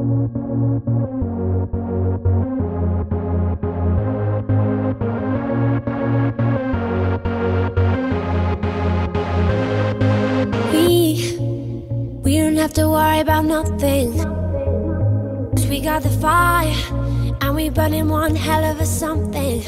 We don't have to worry about nothing, 'cause we got the fire, and we burning one hell of a something.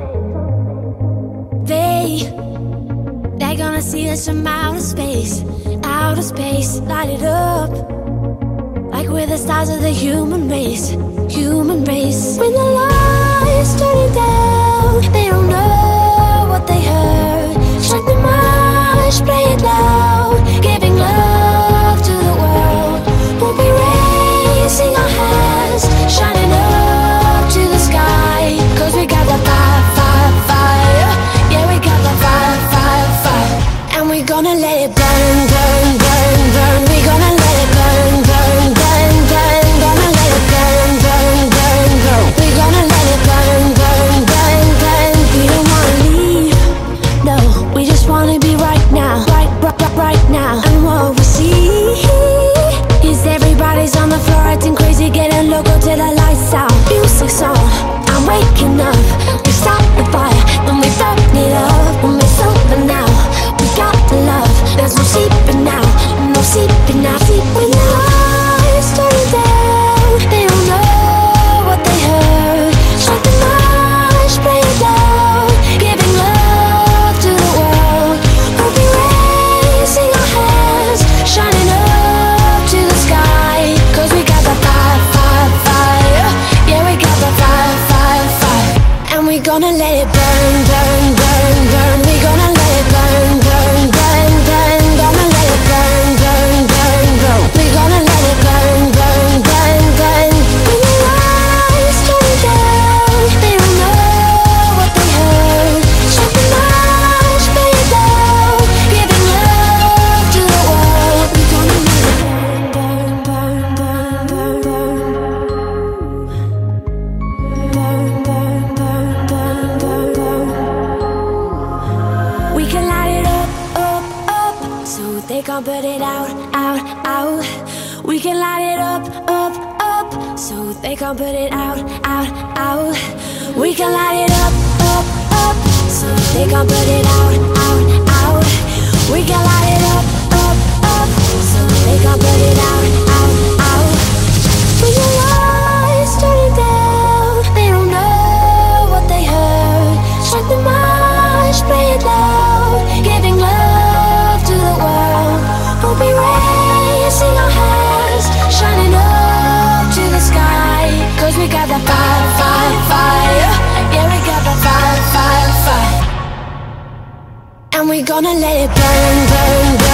They're gonna see us from outer space, light it up, like we're the stars of the human race. When the lights turning down, they don't know what they heard. Strike the march, play it loud, giving love to the world. We'll be raising our hands, shining up to the sky, 'cause we got the fire, fire, fire. Yeah, we got the fire, fire, fire. And we're gonna let it burn, burn, burn, burn. We're gonna let it burn, burn, burn, burn. Gonna let it burn, burn, burn, burn. We're gonna let it burn, burn, burn, burn. We don't wanna leave, no, we just wanna be right now, right now. And what we see is everybody's on the floor acting crazy, getting loco till the lights out. Music's on, I'm waking up. We start the fire, then we burn it up. When we're sober now, we got the love. There's no sleeping now, no sleeping now. When the lights turn down, they don't know what they heard. Strike the march, play it loud, giving love to the world. We'll be raising our hands, shining up to the sky, 'cause we got the fire, fire, fire. Yeah, we got the fire, fire, fire. And we're gonna let it burn, burn, burn, burn. We're gonna let it burn, burn, burn, burn. Gonna let it burn, burn, burn, burn. We're gonna let it burn, burn, burn, burn. When the lights turn down, they don't know what they heard. Strike the march, play it loud, giving love to the world. We're gonna let it burn, burn, burn, burn, burn, burn, burn, burn, burn, burn, burn. We can light it up, up, up, so they can't put it out, out, out. We can light it up, up, up, so they can't put it out, out, out. We can light it up, up, up, so they can't put it out, out, out. We can light it up, up, up, so they can't put it out, out, out. When the lights turn down, they don't know what they heard. Strike the march, play it loud, giving love to the world. We'll be raising our hands, shining up to the sky, 'cause we got the fire, fire, fire. Yeah, we got the fire, fire, fire. And we're gonna let it burn, burn, burn.